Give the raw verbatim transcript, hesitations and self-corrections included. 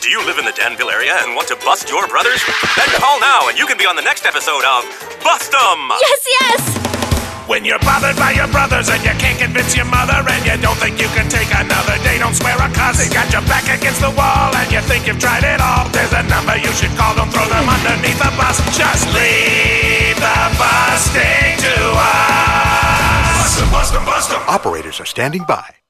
Do you live in the Danville area and want to bust your brothers? Then call now and you can be on the next episode of Bust 'em! Yes, yes! When you're bothered by your brothers and you can't convince your mother and you don't think you can take another day, don't swear or cuss. They got your back against the wall and you think you've tried it all. There's a number you should call, don't throw them underneath the bus. Just leave the busting to us. Bust 'em, bust 'em, bust 'em. Operators are standing by.